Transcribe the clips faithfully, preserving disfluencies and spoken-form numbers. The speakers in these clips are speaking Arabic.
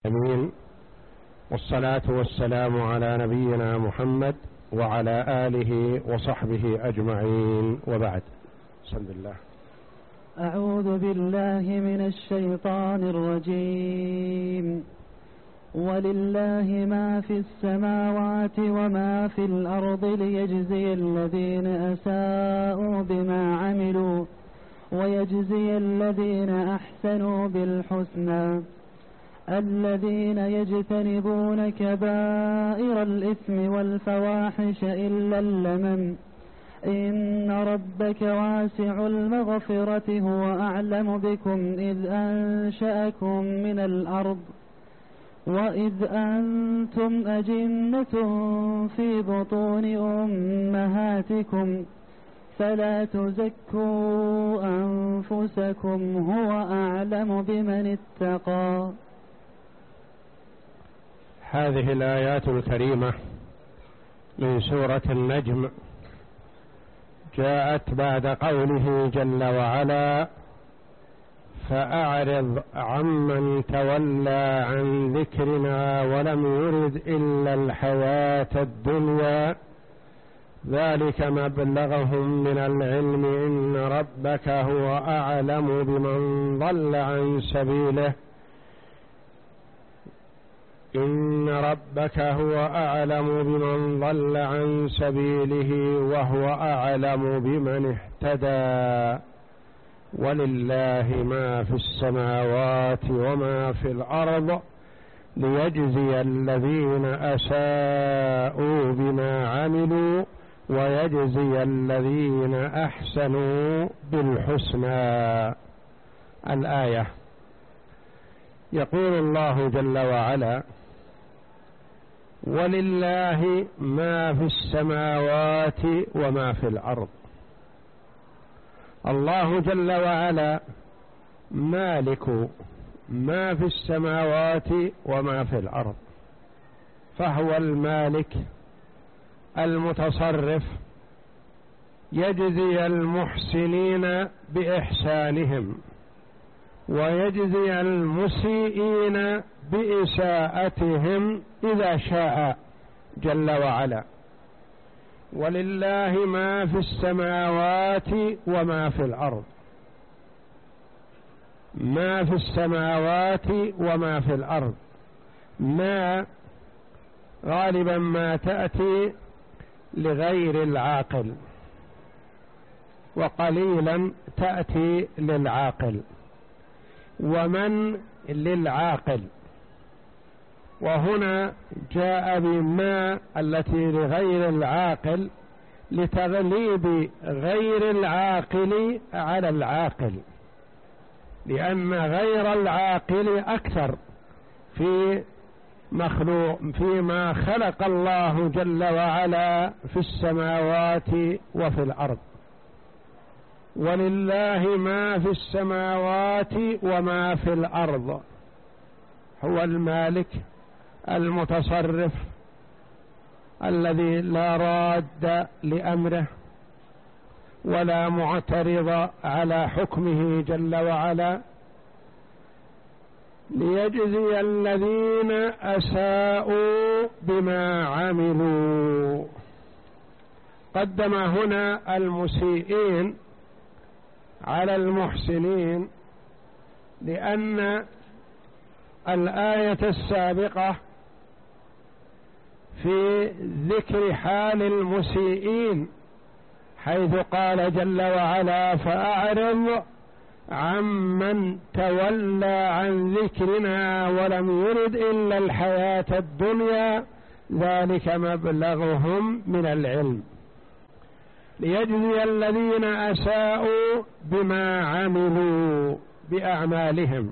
أمين. والصلاة والسلام على نبينا محمد وعلى آله وصحبه أجمعين، وبعد. بسم الله. أعوذ بالله من الشيطان الرجيم. ولله ما في السماوات وما في الأرض ليجزي الذين أساءوا بما عملوا ويجزي الذين أحسنوا بالحسنى الذين يجتنبون كبائر الإثم والفواحش إلا اللمم إن ربك واسع المغفرة هو أعلم بكم إذ أنشأكم من الأرض وإذ أنتم أجنة في بطون أمهاتكم فلا تزكوا أنفسكم هو أعلم بمن اتقى. هذه الآيات الكريمة من سورة النجم جاءت بعد قوله جل وعلا: فأعرض عمن تولى عن ذكرنا ولم يرد إلا الحياة الدنيا ذلك مبلغهم من العلم إن ربك هو أعلم بمن ضل عن سبيله إن ربك هو أعلم بمن ضل عن سبيله وهو أعلم بمن اهتدى ولله ما في السماوات وما في الأرض ليجزي الذين أساءوا بما عملوا ويجزي الذين أحسنوا بالحسنى. الآية. يقول الله جل وعلا: ولله ما في السماوات وما في الأرض. الله جل وعلا مالك ما في السماوات وما في الأرض، فهو المالك المتصرف، يجزي المحسنين بإحسانهم ويجزي المسيئين بإساءتهم إذا شاء جل وعلا. ولله ما في السماوات وما في الأرض. ما في السماوات وما في الأرض، ما غالبا ما تأتي لغير العاقل وقليلا تأتي للعاقل، ومن للعاقل، وهنا جاء بما التي لغير العاقل لتغليب غير العاقل على العاقل، لأن غير العاقل أكثر في مخلوق فيما خلق الله جل وعلا في السماوات وفي الأرض. ولله ما في السماوات وما في الأرض، هو المالك المتصرف الذي لا راد لأمره ولا معترض على حكمه جل وعلا، ليجزي الذين أساءوا بما عملوا. قدم هنا المسيئين على المحسنين، لأن الآية السابقة في ذكر حال المسيئين حيث قال جل وعلا: فأعرض عمن تولى عن ذكرنا ولم يرد إلا الحياة الدنيا ذلك مبلغهم من العلم ليجزي الذين أساءوا بما عملوا بأعمالهم،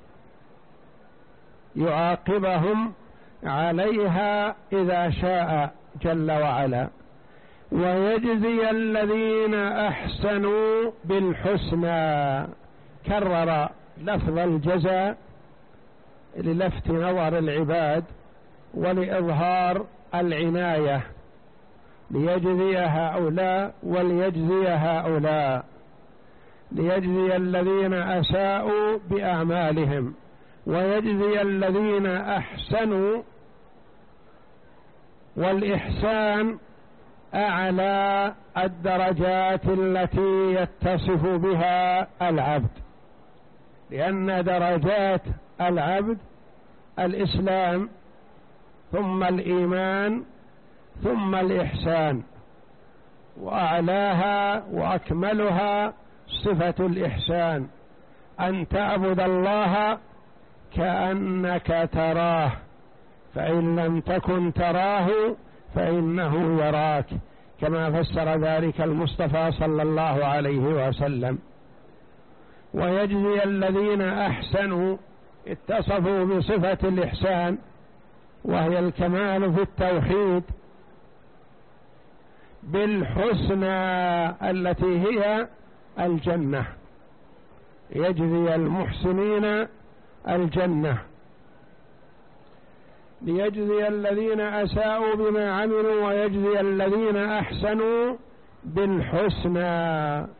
يعاقبهم عليها إذا شاء جل وعلا، ويجزي الذين أحسنوا بالحسنى. كرر لفظ الجزاء للفت نظر العباد ولإظهار العناية، ليجزي هؤلاء وليجزي هؤلاء، ليجزي الذين أساءوا بأعمالهم ويجزي الذين أحسنوا، والإحسان أعلى الدرجات التي يتصف بها العبد، لأن درجات العبد الإسلام ثم الإيمان ثم الإحسان، وأعلاها وأكملها صفة الإحسان، أن تعبد الله كأنك تراه، فإن لم تكن تراه فإنه يراك، كما فسر ذلك المصطفى صلى الله عليه وسلم. ويجزي الذين أحسنوا اتصفوا بصفة الإحسان، وهي الكمال في التوحيد، بالحسنى التي هي الجنة، يجزي المحسنين الجنة، ليجزي الذين أساءوا بما عملوا ويجزي الذين أحسنوا بالحسنى.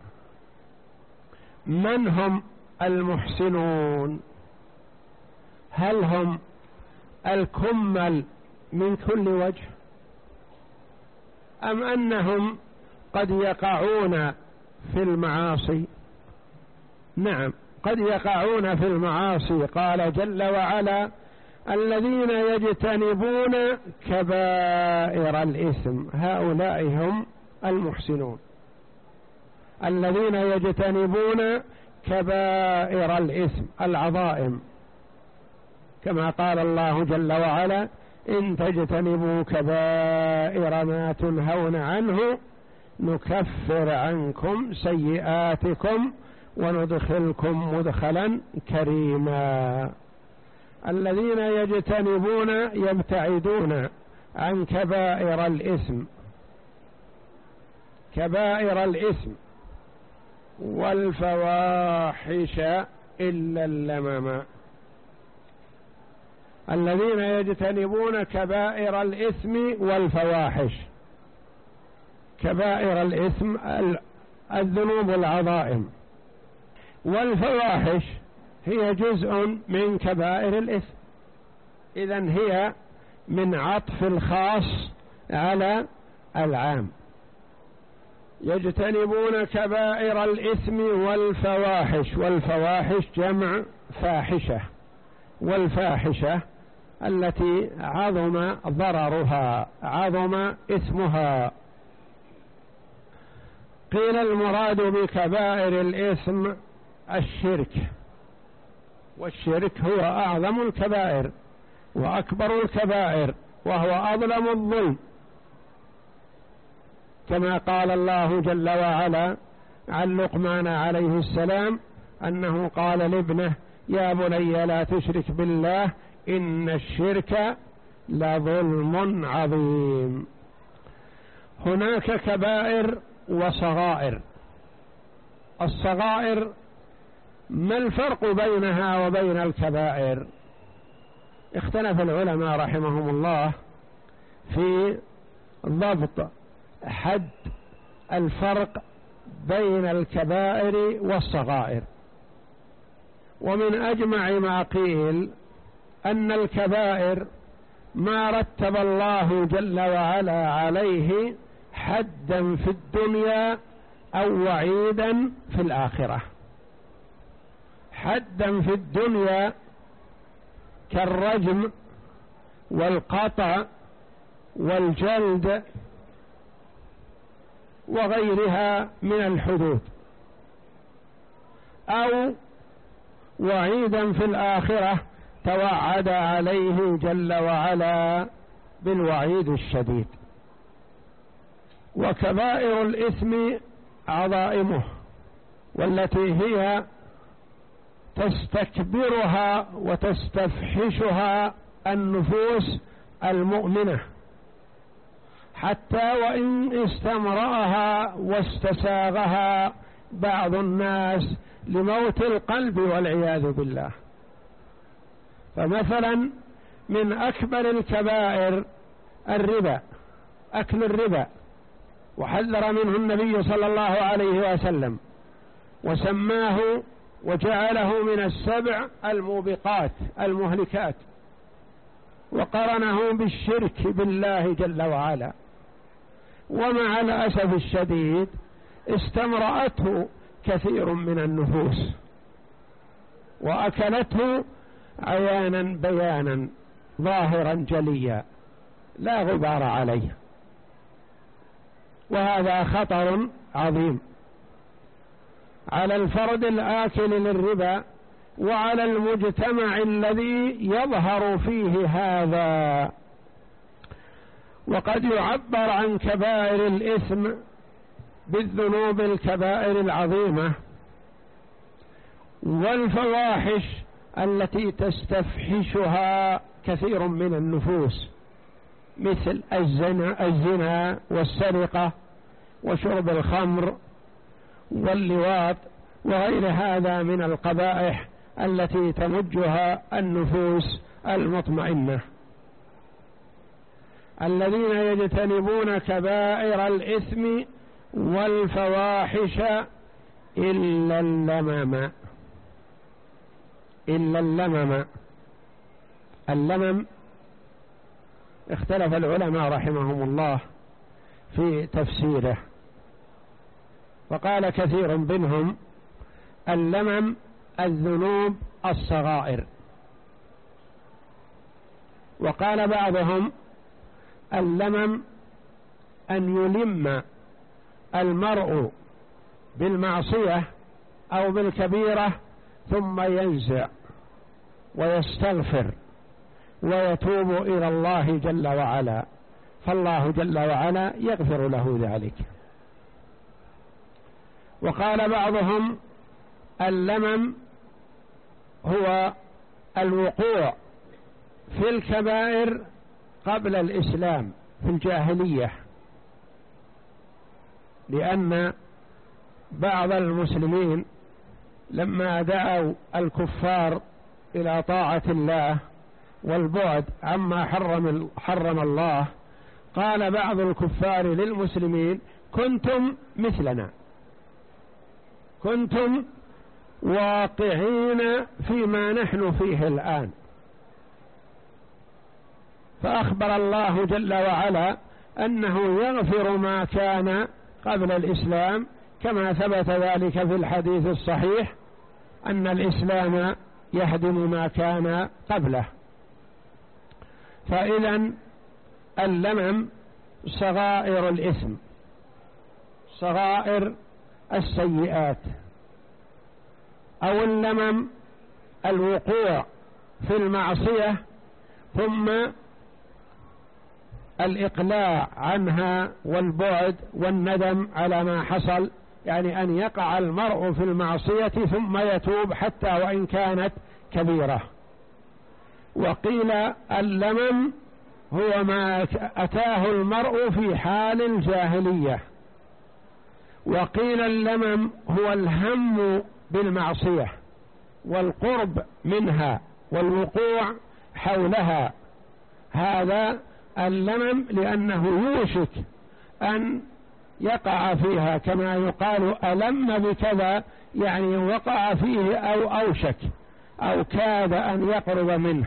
من هم المحسنون؟ هل هم الكمل من كل وجه، أم أنهم قد يقعون في المعاصي؟ نعم، قد يقعون في المعاصي. قال جل وعلا: الذين يجتنبون كبائر الإثم، هؤلاء هم المحسنون، الذين يجتنبون كبائر الإثم، العظائم، كما قال الله جل وعلا: إن تجتنبوا كبائر ما تنهون عنه نكفر عنكم سيئاتكم وندخلكم مدخلا كريما. الذين يجتنبون يبتعدون عن كبائر الإثم، كبائر الإثم والفواحش إلا اللمم. الذين يجتنبون كبائر الإثم والفواحش، كبائر الإثم الذنوب العظائم، والفواحش هي جزء من كبائر الإثم، إذن هي من عطف الخاص على العام. يجتنبون كبائر الإثم والفواحش، والفواحش جمع فاحشة، والفاحشة التي عظم ضررها، عظم إثمها. قيل المراد بكبائر الإثم الشرك، والشرك هو أعظم الكبائر وأكبر الكبائر، وهو أظلم الظلم، كما قال الله جل وعلا عن لقمان عليه السلام أنه قال لابنه: يا بني لا تشرك بالله إن الشرك لظلم عظيم. هناك كبائر وصغائر. الصغائر ما الفرق بينها وبين الكبائر؟ اختلف العلماء رحمهم الله في ضبط حد الفرق بين الكبائر والصغائر، ومن أجمع ما قيل أن الكبائر ما رتب الله جل وعلا عليه حدا في الدنيا أو وعيدا في الآخرة. حدا في الدنيا كالرجم والقطع والجلد وغيرها من الحدود، أو وعيدا في الآخرة توعد عليه جل وعلا بالوعيد الشديد. وكبائر الإثم عظائمه، والتي هي تستكبرها وتستفحشها النفوس المؤمنة، حتى وإن استمرأها واستساغها بعض الناس لموت القلب والعياذ بالله. فمثلا من أكبر الكبائر الربا، أكل الربا، وحذر منه النبي صلى الله عليه وسلم وسماه وجعله من السبع الموبقات المهلكات، وقرنه بالشرك بالله جل وعلا. ومع الأسف الشديد استمرأته كثير من النفوس وأكلته عيانا بيانا ظاهرا جليا لا غبار عليه، وهذا خطر عظيم على الفرد الآكل للربا وعلى المجتمع الذي يظهر فيه هذا. وقد يعبر عن كبائر الإثم بالذنوب الكبائر العظيمة والفواحش التي تستفحشها كثير من النفوس، مثل الزنا, الزنا والسرقة وشرب الخمر واللواط وغير هذا من القبائح التي تمجها النفوس المطمئنة. الذين يجتنبون كبائر الإثم والفواحش إلا اللمم إلا اللمم اللمم اختلف العلماء رحمهم الله في تفسيره، وقال كثير منهم اللمم الذنوب الصغائر، وقال بعضهم اللمم أن يلم المرء بالمعصية أو بالكبيرة ثم ينزع ويستغفر ويتوب إلى الله جل وعلا، فالله جل وعلا يغفر له ذلك. وقال بعضهم اللمم هو الوقوع في الكبائر قبل الإسلام في الجاهلية، لأن بعض المسلمين لما دعوا الكفار إلى طاعة الله والبعد عما حرم, حرم الله، قال بعض الكفار للمسلمين كنتم مثلنا، كنتم واقعين فيما نحن فيه الآن. فأخبر الله جل وعلا أنه يغفر ما كان قبل الإسلام، كما ثبت ذلك في الحديث الصحيح أن الإسلام يهدم ما كان قبله. فإذا اللمم صغائر الإثم، صغائر السيئات، أو اللمم الوقوع في المعصية ثم الإقلاع عنها والبعد والندم على ما حصل، يعني أن يقع المرء في المعصية ثم يتوب حتى وإن كانت كبيرة. وقيل اللمم هو ما أتاه المرء في حال الجاهلية، وقيل اللمم هو الهم بالمعصية والقرب منها والوقوع حولها، هذا اللمم لأنه يوشك أن يقع فيها، كما يقال ألم بكذا، يعني وقع فيه أو أوشك أو كاد أن يقرب منه.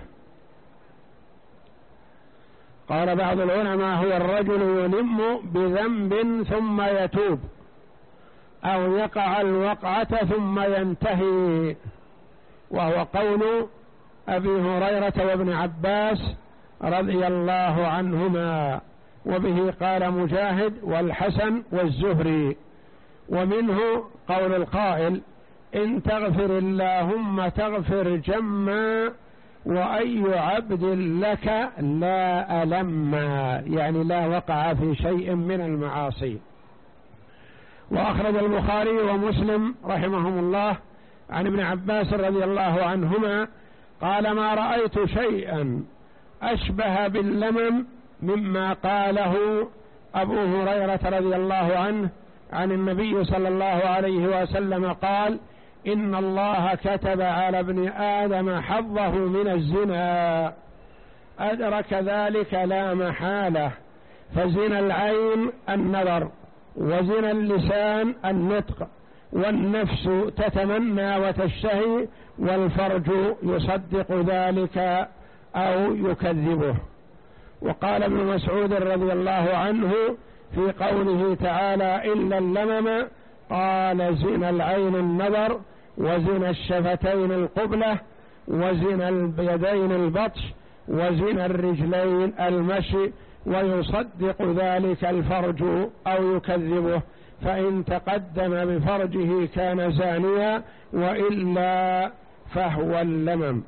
قال بعض العلماء هو الرجل يلم بذنب ثم يتوب، أو يقع الوقعة ثم ينتهي، وهو قول أبي هريرة وابن عباس رضي الله عنهما، وبه قال مجاهد والحسن والزهري. ومنه قول القائل إن تغفر اللهم تغفر جما وأي عبد لك لا ألم، يعني لا وقع في شيء من المعاصي. وأخرج البخاري ومسلم رحمهم الله عن ابن عباس رضي الله عنهما قال ما رأيت شيئا أشبه باللمم مما قاله أبو هريرة رضي الله عنه عن النبي صلى الله عليه وسلم قال إن الله كتب على ابن آدم حظه من الزنا، أدرك ذلك لا محالة، فزنا العين النظر، وزنا اللسان النطق، والنفس تتمنى وتشتهي، والفرج يصدق ذلك أو يكذبه. وقال ابن مسعود رضي الله عنه في قوله تعالى إلا اللمم، قال زنا العين النظر، وزنا الشفتين القبلة، وزنا اليدين البطش، وزنا الرجلين المشي، ويصدق ذلك الفرج أو يكذبه، فإن تقدم بفرجه كان زانيا، وإلا فهو اللمم.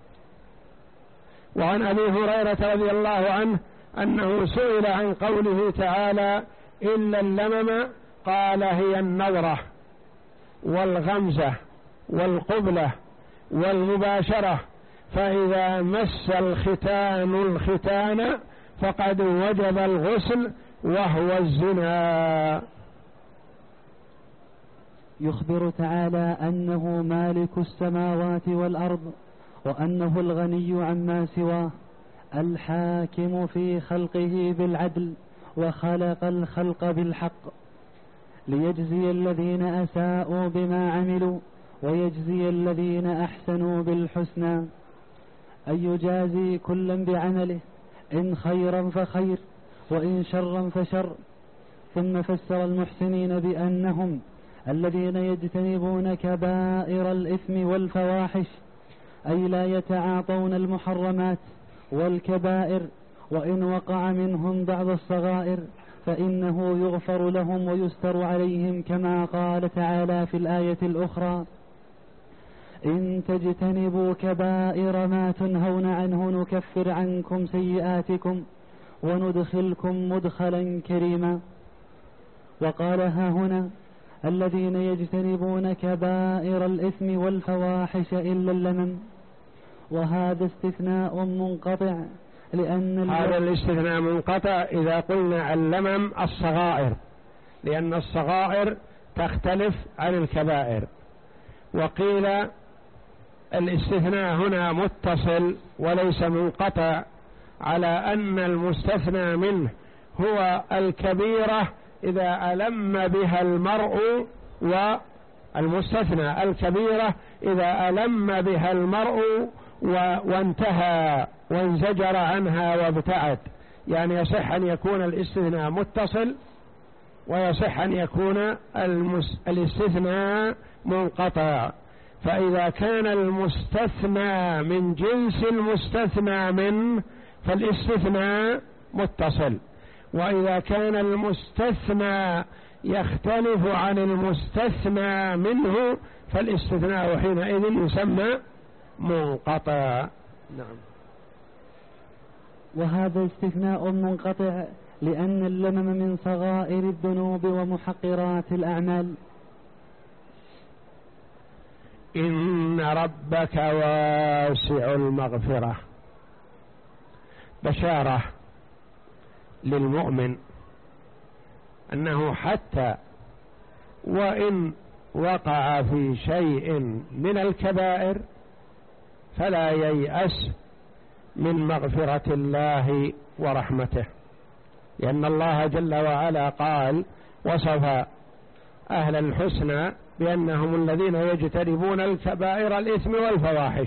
وعن أبي هريرة رضي الله عنه أنه سئل عن قوله تعالى إلا اللمم، قال هي النظرة والغمزة والقبلة والمباشرة، فإذا مس الختان الختان فقد وجب الغسل وهو الزنا. يخبر تعالى أنه مالك السماوات والأرض، وأنه الغني عما سواه، الحاكم في خلقه بالعدل، وخلق الخلق بالحق، ليجزي الذين أساءوا بما عملوا ويجزي الذين أحسنوا بالحسنى، أن يجازي كلا بعمله، إن خيرا فخير وإن شرا فشر. ثم فسر المحسنين بأنهم الذين يجتنبون كبائر الإثم والفواحش، أي لا يتعاطون المحرمات والكبائر، وإن وقع منهم بعض الصغائر فإنه يغفر لهم ويستر عليهم، كما قال تعالى في الآية الأخرى إن تجتنبوا كبائر ما تنهون عنه نكفر عنكم سيئاتكم وندخلكم مدخلا كريما. وقال ها هنا الذين يجتنبون كبائر الإثم والفواحش إلا اللمم، وهذا استثناء منقطع، لأن هذا الاستثناء منقطع إذا قلنا اللمم الصغائر، لأن الصغائر تختلف عن الكبائر. وقيل الاستثناء هنا متصل وليس منقطع، على أن المستثنى منه هو الكبيرة إذا ألم بها المرء، والمستثنى الكبيرة إذا ألم بها المرء وانتهى وانزجر عنها وابتعد. يعني يصح أن يكون الاستثناء متصل، ويصح أن يكون الاستثناء منقطع. فإذا كان المستثنى من جنس المستثنى منه فالاستثناء متصل، وإذا كان المستثنى يختلف عن المستثنى منه فالاستثناء حينئذ يسمى منقطع. نعم. وهذا استثناء منقطع لأن اللمم من صغائر الذنوب ومحقرات الأعمال. إن ربك واسع المغفرة، بشارة للمؤمن أنه حتى وإن وقع في شيء من الكبائر فلا ييأس من مغفرة الله ورحمته، لأن الله جل وعلا قال وصف أهل الحسنى بأنهم الذين يجتنبون الكبائر الإثم والفواحش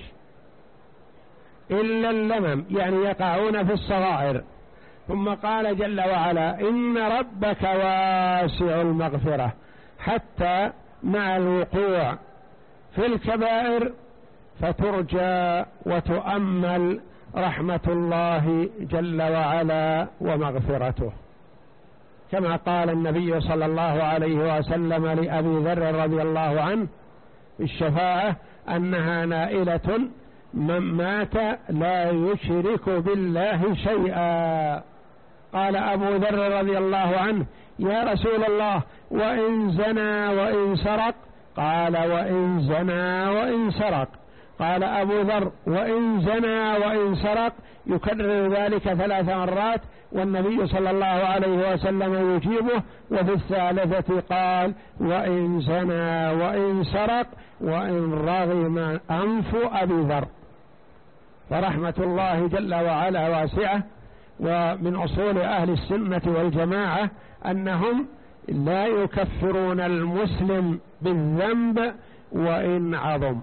إلا اللمم، يعني يقعون في الصغائر. ثم قال جل وعلا إن ربك واسع المغفرة، حتى مع الوقوع في الكبائر فترجى وتؤمل رحمة الله جل وعلا ومغفرته، كما قال النبي صلى الله عليه وسلم لأبي ذر رضي الله عنه بالشفاعة أنها نائلة من مات لا يشرك بالله شيئا. قال أبو ذر رضي الله عنه يا رسول الله وإن زنى وإن سرق؟ قال وإن زنى وإن سرق. قال أبو ذر وإن زنى وإن سرق، يكرر ذلك ثلاث مرات، والنبي صلى الله عليه وسلم يجيبه. وفي الثالثة قال وإن زنى وإن سرق وإن رغم أنف أبي ذر. فرحمة الله جل وعلا واسعة، ومن أصول أهل السنة والجماعة أنهم لا يكفرون المسلم بالذنب وإن عظم.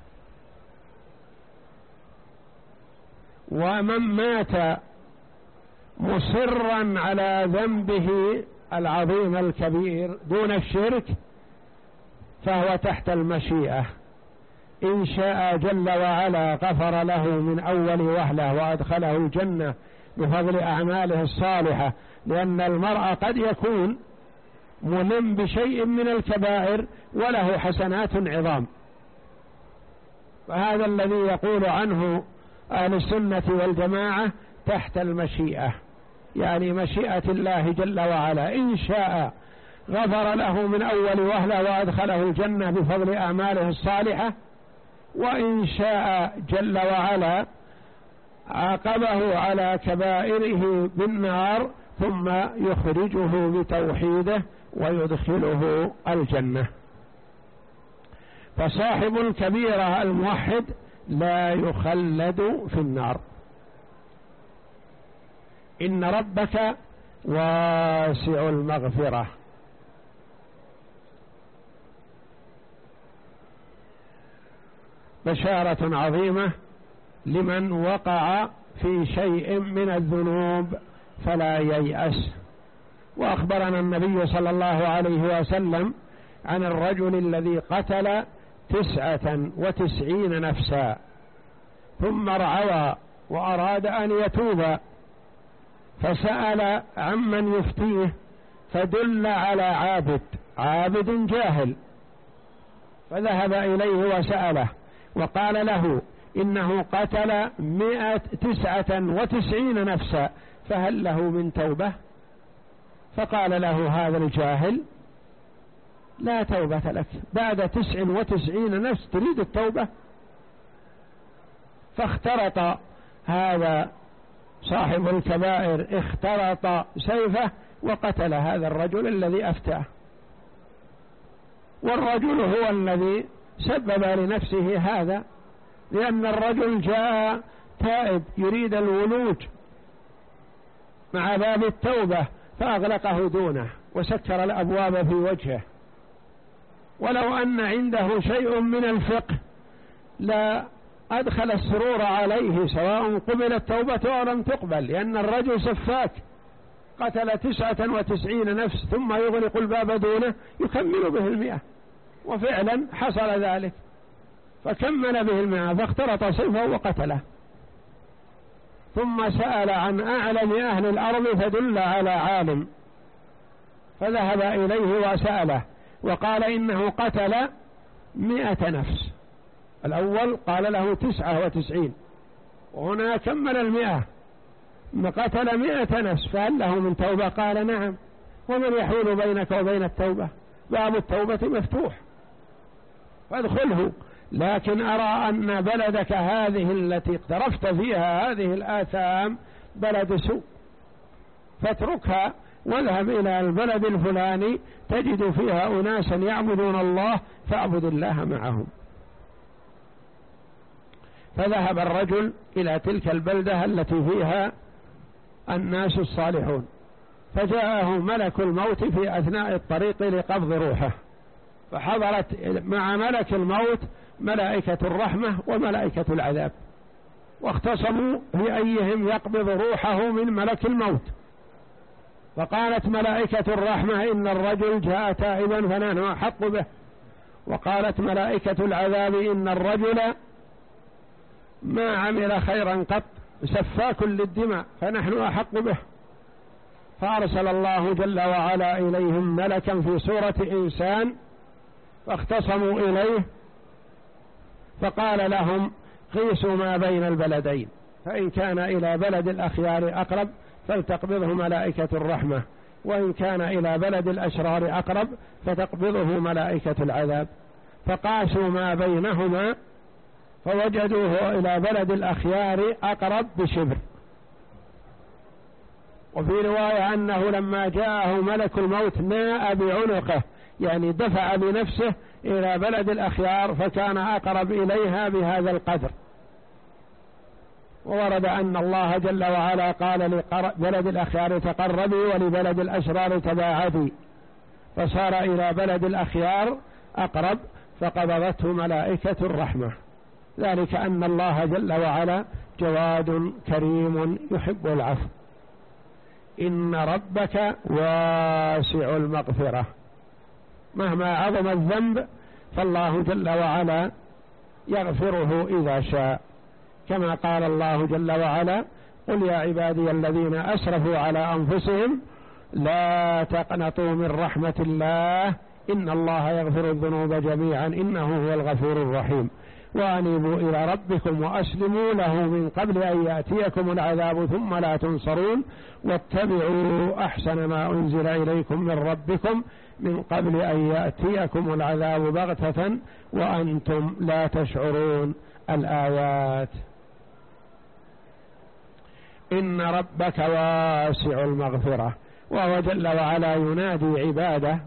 ومن مات مصرا على ذنبه العظيم الكبير دون الشرك فهو تحت المشيئة، إن شاء جل وعلا غفر له من أول وهلة وأدخله الجنة بفضل أعماله الصالحة، لأن المرء قد يكون ملم بشيء من الكبائر وله حسنات عظام، فهذا الذي يقول عنه أهل السنة والجماعة تحت المشيئة، يعني مشيئة الله جل وعلا، إن شاء غفر له من أول وهلة وأدخله الجنة بفضل أعماله الصالحة، وإن شاء جل وعلا عاقبه على كبائره بالنار ثم يخرجه بتوحيده ويدخله الجنة. فصاحب الكبيرة الموحد لا يخلد في النار. إن ربك واسع المغفرة. بشارة عظيمة لمن وقع في شيء من الذنوب فلا ييأس. وأخبرنا النبي صلى الله عليه وسلم عن الرجل الذي قتل تسعة وتسعين نفسا ثم رعوى وأراد أن يتوب، فسأل عمن يفتيه فدل على عابد عابد جاهل، فذهب إليه وسأله وقال له إنه قتل مئة تسعة وتسعين نفسا فهل له من توبة؟ فقال له هذا الجاهل لا توبة لك، بعد تسع وتسعين نفس تريد التوبة؟ فاخترط هذا صاحب الكبائر اخترط سيفه وقتل هذا الرجل الذي أفتاه، والرجل هو الذي سبب لنفسه هذا، لأن الرجل جاء تائب يريد الولوج مع باب التوبة فأغلقه دونه وسكر الأبواب في وجهه، ولو أن عنده شيء من الفقه لا أدخل السرور عليه سواء قبلت توبته أو لم تقبل، لأن الرجل سفاك قتل تسعة وتسعين نفس ثم يغلق الباب دونه يكمل به المئة، وفعلا حصل ذلك فكمل به المئة فاخترط سيفه وقتله، ثم سأل عن أعلم أهل الأرض فدل على عالم فذهب إليه وسأله وقال إنه قتل مئة نفس. الأول قال له تسعة وتسعين وهنا كمل المئة، قتل مئة نفس فهل له من توبة؟ قال نعم. ومن يحول بينك وبين التوبة؟ باب التوبة مفتوح فادخله، لكن أرى أن بلدك هذه التي اقترفت فيها هذه الآثام بلد سوء فاتركها واذهب إلى البلد الفلاني تجد فيها أناسا يعبدون الله فاعبد الله معهم. فذهب الرجل إلى تلك البلدة التي فيها الناس الصالحون، فجاءه ملك الموت في أثناء الطريق لقبض روحه، فحضرت مع ملك الموت ملائكة الرحمة وملائكة العذاب، واختصموا في أيهم يقبض روحه من ملك الموت. فقالت ملائكة الرحمة إن الرجل جاء تائبا فنحن أحق به، وقالت ملائكة العذاب إن الرجل ما عمل خيرا قط سفاك للدماء فنحن أحق به. فأرسل الله جل وعلا إليهم ملكا في صورة إنسان فاختصموا إليه فقال لهم قيسوا ما بين البلدين، فإن كان إلى بلد الأخيار أقرب فلتقبضه ملائكة الرحمة، وإن كان إلى بلد الأشرار أقرب فتقبضه ملائكة العذاب. فقاسوا ما بينهما فوجدوه إلى بلد الأخيار أقرب بشبر. وفي رواية أنه لما جاءه ملك الموت ناء بعنقه، يعني دفع بنفسه إلى بلد الأخيار فكان أقرب إليها بهذا القدر. وورد أن الله جل وعلا قال لبلد الأخيار تقربي ولبلد الأشرار تباعدي، فصار إلى بلد الأخيار أقرب، فقبضته ملائكة الرحمة. ذلك أن الله جل وعلا جواد كريم يحب العفو. إن ربك واسع المغفرة، مهما عظم الذنب فالله جل وعلا يغفره إذا شاء، كما قال الله جل وعلا: قل يا عبادي الذين أسرفوا على أنفسهم لا تقنطوا من رحمة الله إن الله يغفر الذنوب جميعا إنه هو الغفور الرحيم، وأنيبوا إلى ربكم وأسلموا له من قبل أن يأتيكم العذاب ثم لا تنصرون، واتبعوا أحسن ما أنزل إليكم من ربكم من قبل أن يأتيكم العذاب بغتة وأنتم لا تشعرون. الآيات. إن ربك واسع المغفرة، وهو جل وعلا ينادي عباده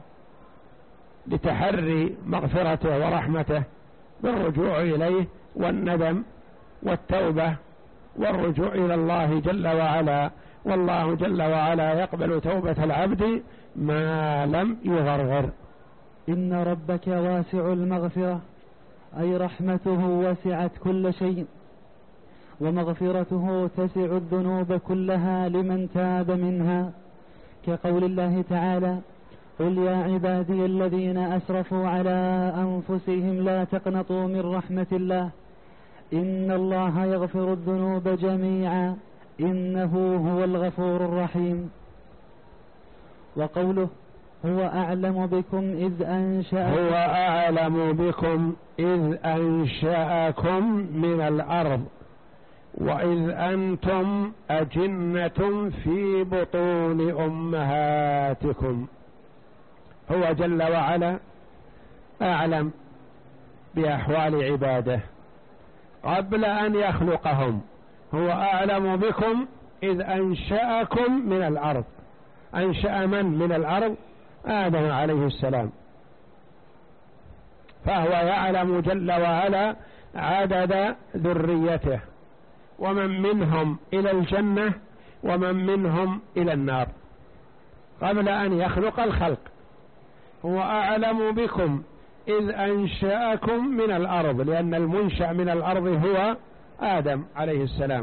لتحري مغفرته ورحمته بالرجوع إليه والندم والتوبة والرجوع إلى الله جل وعلا، والله جل وعلا يقبل توبة العبد ما لم يغرغر. إن ربك واسع المغفرة، أي رحمته وسعت كل شيء، ومغفرته تسع الذنوب كلها لمن تاب منها، كقول الله تعالى: قل يا عبادي الذين أسرفوا على أنفسهم لا تقنطوا من رحمة الله إن الله يغفر الذنوب جميعا إنه هو الغفور الرحيم. وقوله: هو أعلم بكم إذ أنشأكم هو أعلم بكم إذ أنشأكم من الأرض وإذ أنتم أجنة في بطون أمهاتكم. هو جل وعلا أعلم بأحوال عباده قبل أن يخلقهم. هو أعلم بكم إذ أنشأكم من الأرض. أنشأ من من الأرض؟ آدم عليه السلام. فهو يعلم جل وعلا عدد ذريته، ومن منهم إلى الجنة ومن منهم إلى النار قبل أن يخلق الخلق. هو أعلم بكم إذ أنشأكم من الأرض، لأن المنشأ من الأرض هو آدم عليه السلام.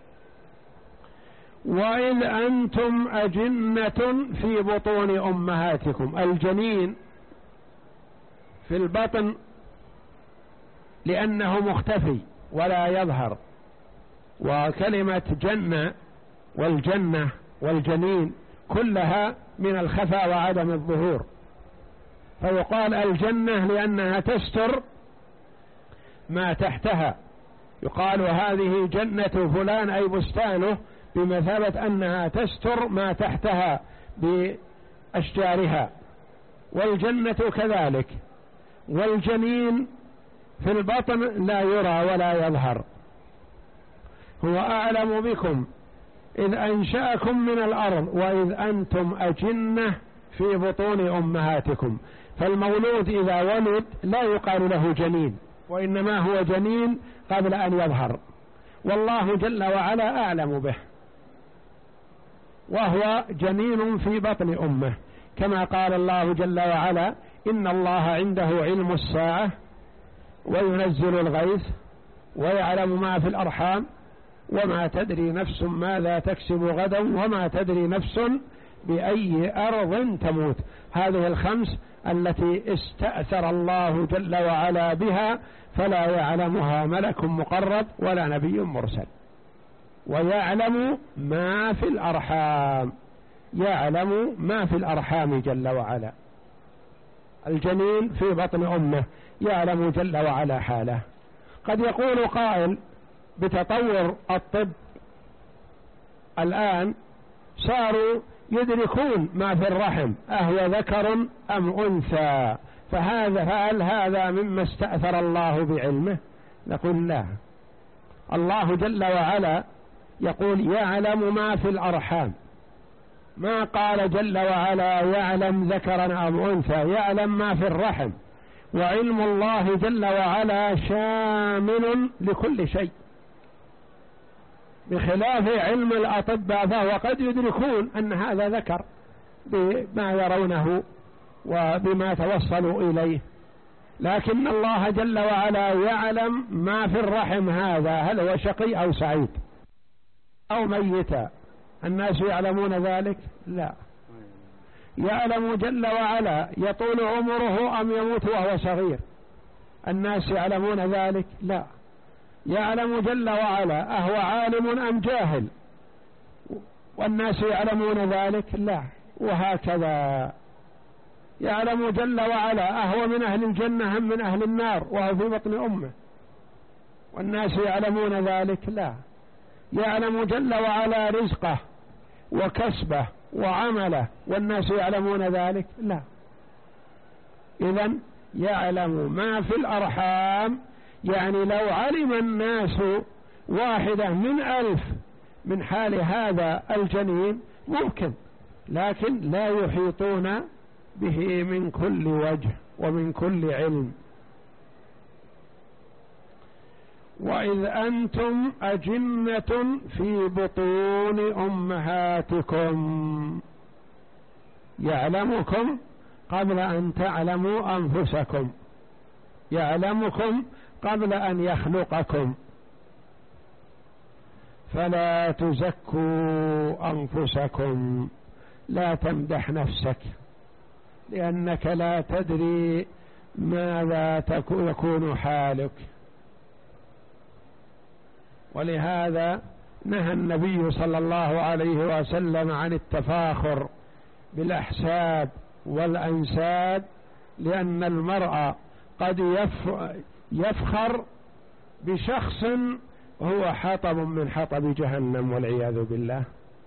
وإذ أنتم أجنة في بطون أمهاتكم. الجنين في البطن لأنه مختفي ولا يظهر، وكلمة جنة والجنة والجنين كلها من الخفاء وعدم الظهور، فيقال الجنة لأنها تستر ما تحتها. يقال هذه جنة فلان أي بستانه، بمثابة أنها تستر ما تحتها بأشجارها. والجنة كذلك. والجنين في البطن لا يرى ولا يظهر. هو أعلم بكم إذ أنشأكم من الأرض وإذ أنتم أجنة في بطون أمهاتكم. فالمولود إذا ولد لا يقال له جنين، وإنما هو جنين قبل أن يظهر، والله جل وعلا أعلم به، وهو جنين في بطن أمه، كما قال الله جل وعلا: إن الله عنده علم الساعة وينزل الغيث ويعلم ما في الأرحام وما تدري نفس ماذا تكسب غدا وما تدري نفس بأي أرض تموت. هذه الخمس التي استأثر الله جل وعلا بها، فلا يعلمها ملك مقرب ولا نبي مرسل. ويعلم ما في الأرحام، يعلم ما في الأرحام جل وعلا. الجنين في بطن أمه يعلم جل وعلا حاله. قد يقول قائل: بتطور الطب الآن صاروا يدركون ما في الرحم أهو ذكر أم أنثى، فهذا هل هذا مما استأثر الله بعلمه؟ نقول لا. الله جل وعلا يقول يعلم ما في الأرحام، ما قال جل وعلا يعلم ذكرا أم أنثى، يعلم ما في الرحم. وعلم الله جل وعلا شامل لكل شيء، بخلاف علم الأطباء، فهو قد يدركون أن هذا ذكر بما يرونه وبما توصلوا إليه، لكن الله جل وعلا يعلم ما في الرحم هذا، هل هو شقي أو سعيد أو ميتا. الناس يعلمون ذلك؟ لا. يعلم جل وعلا يطول عمره أم يموت وهو صغير. الناس يعلمون ذلك؟ لا. يعلم جل وعلا أهو عالم أم جاهل، والناس يعلمون ذلك؟ لا. وهكذا يعلم جل وعلا أهو من أهل الجنة أم من أهل النار وهو في بطن أمه، والناس يعلمون ذلك؟ لا. يعلم جل وعلا رزقه وكسبه وعمله، والناس يعلمون ذلك؟ لا. إذن يعلم ما في الأرحام، يعني لو علم الناس واحدة من ألف من حال هذا الجنين ممكن، لكن لا يحيطون به من كل وجه ومن كل علم. وإذ أنتم أجنة في بطون أمهاتكم يعلمكم قبل أن تعلموا أنفسكم، يعلمكم قبل أن يخلقكم، فلا تزكوا أنفسكم، لا تمدح نفسك، لأنك لا تدري ماذا يكون حالك. ولهذا نهى النبي صلى الله عليه وسلم عن التفاخر بالأحساب والأنساب، لأن المرء قد يفخر بشخص هو حطب من حطب جهنم والعياذ بالله،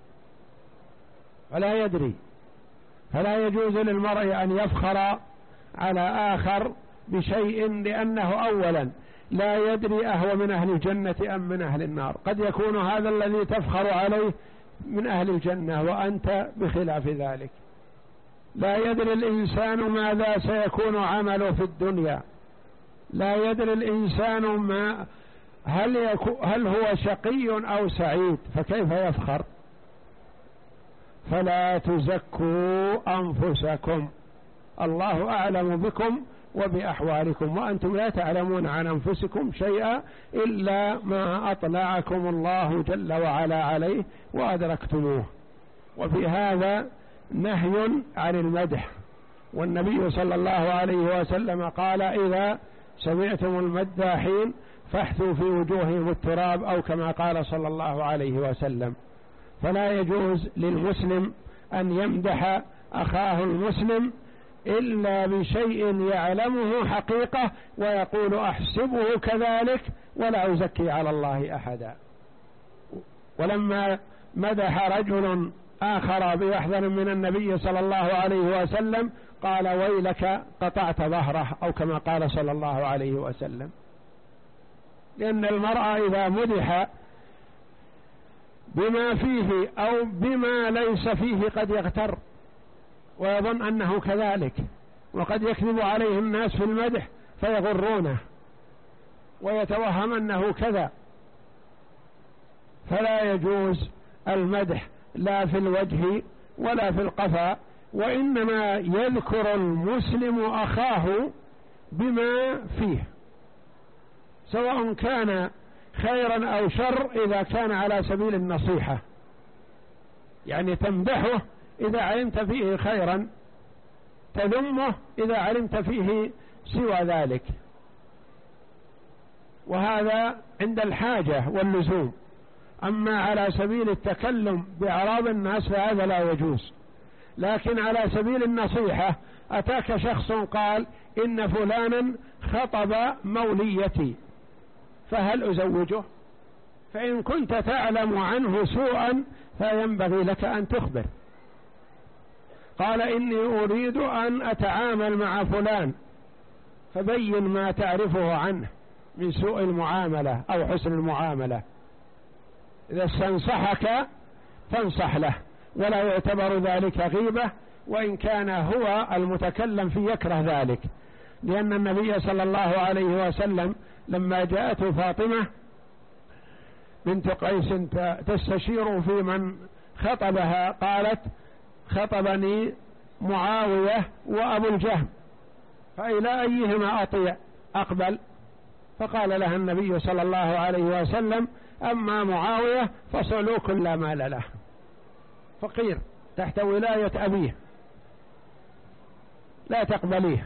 فلا يدري. فلا يجوز للمرء أن يفخر على آخر بشيء، لأنه أولا لا يدري أهو من أهل الجنة أم من أهل النار. قد يكون هذا الذي تفخر عليه من أهل الجنة وأنت بخلاف ذلك. لا يدري الإنسان ماذا سيكون عمله في الدنيا، لا يدري الإنسان ما هل, يكو هل هو شقي أو سعيد، فكيف يفخر؟ فلا تزكوا أنفسكم، الله أعلم بكم وبأحوالكم، وأنتم لا تعلمون عن أنفسكم شيئا إلا ما أطلعكم الله جل وعلا عليه وأدركتموه. وفي هذا نهي عن المدح، والنبي صلى الله عليه وسلم قال: إذا سمعتم المداحين فاحثوا في وجوههم التراب، أو كما قال صلى الله عليه وسلم. فلا يجوز للمسلم أن يمدح أخاه المسلم إلا بشيء يعلمه حقيقة ويقول أحسبه كذلك ولا أزكي على الله أحدا. ولما مدح رجل آخر بأحذر من النبي صلى الله عليه وسلم قال: ويلك قطعت ظهره، أو كما قال صلى الله عليه وسلم. لأن المرء إذا مدح بما فيه أو بما ليس فيه قد يغتر ويظن أنه كذلك، وقد يكذب عليه الناس في المدح فيغرونه ويتوهم أنه كذا. فلا يجوز المدح لا في الوجه ولا في القفا، وإنما يذكر المسلم أخاه بما فيه، سواء كان خيرا أو شر، إذا كان على سبيل النصيحة، يعني تمدحه إذا علمت فيه خيرا، تذمه إذا علمت فيه سوى ذلك، وهذا عند الحاجة واللزوم. أما على سبيل التكلم بأعراض الناس فهذا لا يجوز. لكن على سبيل النصيحة، أتاك شخص قال: إن فلانا خطب موليتي فهل أزوجه؟ فإن كنت تعلم عنه سوءا فينبغي لك أن تخبر. قال: إني أريد أن أتعامل مع فلان، فبين ما تعرفه عنه من سوء المعاملة أو حسن المعاملة. إذا استنصحك فانصح له، ولا يعتبر ذلك غيبة، وإن كان هو المتكلم فيه يكره ذلك. لأن النبي صلى الله عليه وسلم لما جاءته فاطمة بنت قيس تستشير في من خطبها، قالت: خطبني معاوية وأبو الجهم، فإلى أيهما أطيع أقبل؟ فقال لها النبي صلى الله عليه وسلم: أما معاوية فصعلوك لا مال له، فقير تحت ولاية أبيه لا تقبليه.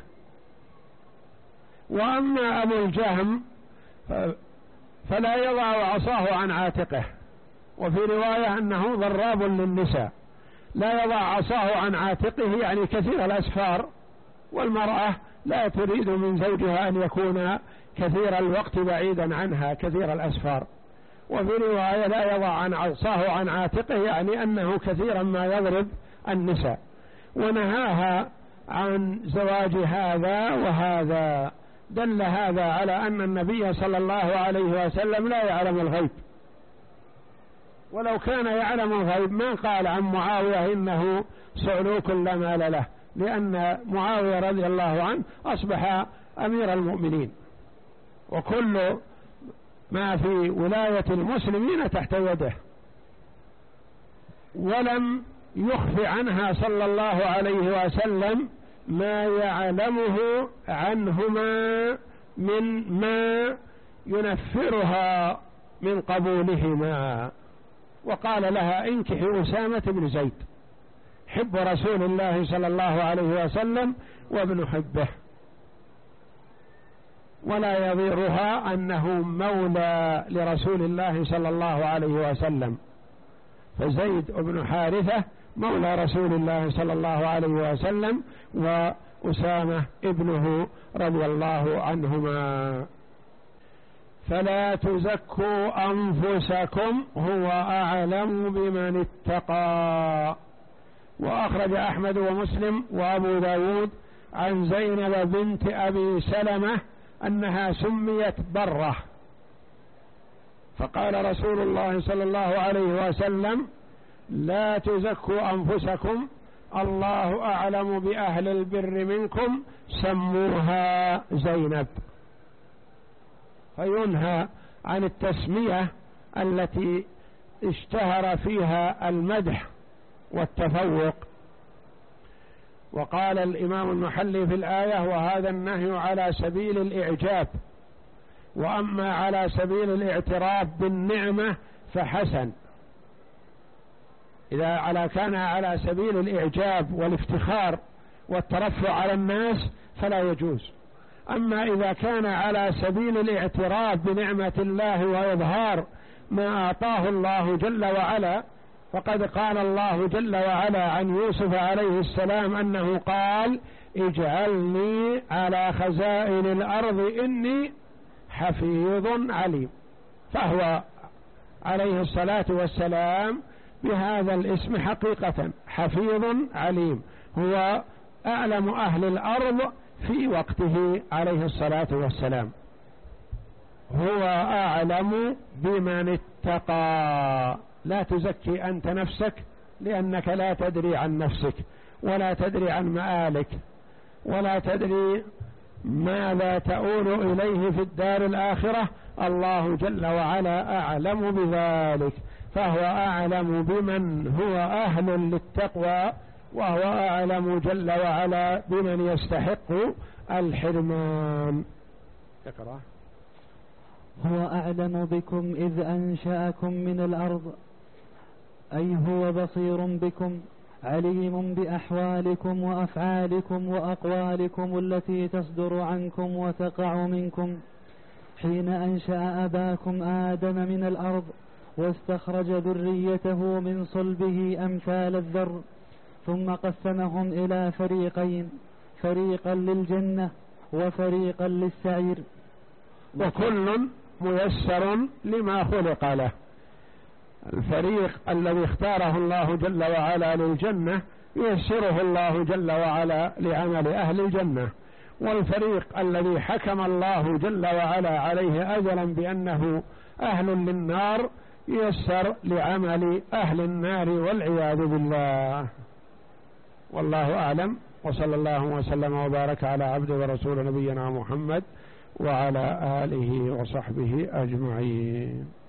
وأما أبو الجهم فلا يضع عصاه عن عاتقه، وفي رواية أنه ضراب للنساء، لا يضع عصاه عن عاتقه يعني كثير الأسفار، والمرأة لا تريد من زوجها أن يكون كثير الوقت بعيدا عنها كثير الأسفار. وفي رواية لا يضع عن عصاه عن عاتقه يعني أنه كثيرا ما يضرب النساء، ونهاها عن زواج هذا وهذا. دل هذا على أن النبي صلى الله عليه وسلم لا يعلم الغيب، ولو كان يعلم الغيب ما قال عن معاوية إنه صعلوك لا مال له، لأن معاوية رضي الله عنه أصبح أمير المؤمنين، وكل ما في ولاية المسلمين تحت يده، ولم يخف عنها صلى الله عليه وسلم ما يعلمه عنهما من ما ينفرها من قبولهما. وقال لها: انكحي أسامة بن زيد حب رسول الله صلى الله عليه وسلم وابن حبه. ولا يضيرها أنه مولى لرسول الله صلى الله عليه وسلم، فزيد بن حارثة مولى رسول الله صلى الله عليه وسلم، وأسامة ابنه رضي الله عنهما. فلا تزكوا أنفسكم هو أعلم بمن اتقى. وأخرج أحمد ومسلم وأبو داود عن زينب بنت أبي سلمة أنها سميت برة، فقال رسول الله صلى الله عليه وسلم: لا تزكوا أنفسكم، الله أعلم بأهل البر منكم، سموها زينب. فينهى عن التسمية التي اشتهر فيها المدح والتفوق. وقال الإمام المحلي في الآية: وهذا النهي على سبيل الإعجاب، وأما على سبيل الاعتراف بالنعمة فحسن. إذا على كان على سبيل الإعجاب والافتخار والترفع على الناس فلا يجوز. أما إذا كان على سبيل الاعتراف بنعمة الله وإظهار ما أعطاه الله جل وعلا، فقد قال الله جل وعلا عن يوسف عليه السلام أنه قال: اجعلني على خزائن الأرض إني حفيظ عليم. فهو عليه الصلاة والسلام بهذا الاسم حقيقة حفيظ عليم، هو أعلم أهل الأرض في وقته عليه الصلاة والسلام، هو أعلم بمن اتقى. لا تزكي أنت نفسك، لأنك لا تدري عن نفسك، ولا تدري عن مآلك، ولا تدري ماذا تؤول إليه في الدار الآخرة. الله جل وعلا أعلم بذلك، فهو أعلم بمن هو أهل للتقوى، وهو أعلم جل وعلا بمن يستحق الحرمان. اقرأ. هو أعلم بكم إذ أنشأكم من الأرض، أي هو بصير بكم عليم بأحوالكم وأفعالكم وأقوالكم التي تصدر عنكم وتقع منكم، حين أنشأ أباكم آدم من الأرض واستخرج ذريته من صلبه أمثال الذر، ثم قسمهم إلى فريقين، فريقا للجنة وفريقا للسعير، وكل ميسر لما خلق له. الفريق الذي اختاره الله جل وعلا للجنة ييسره الله جل وعلا لعمل أهل الجنة، والفريق الذي حكم الله جل وعلا عليه أجلا بأنه أهل للنار ييسر لعمل أهل النار والعياذ بالله. والله أعلم، وصلى الله وسلم وبارك على عبد ورسول نبينا محمد وعلى آله وصحبه أجمعين.